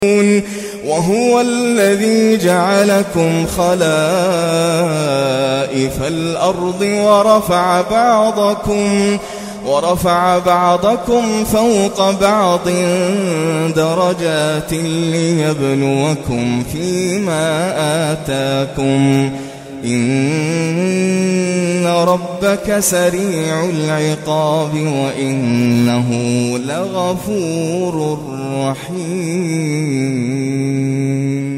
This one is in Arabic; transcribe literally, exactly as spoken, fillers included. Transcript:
وهو الذي جعلكم خلائف الأرض ورفع بعضكم ورفع بعضكم فوق بعض درجات ليبلوكم فيما آتاكم إن ربك سريع العقاب وإنه لغفور رحيم.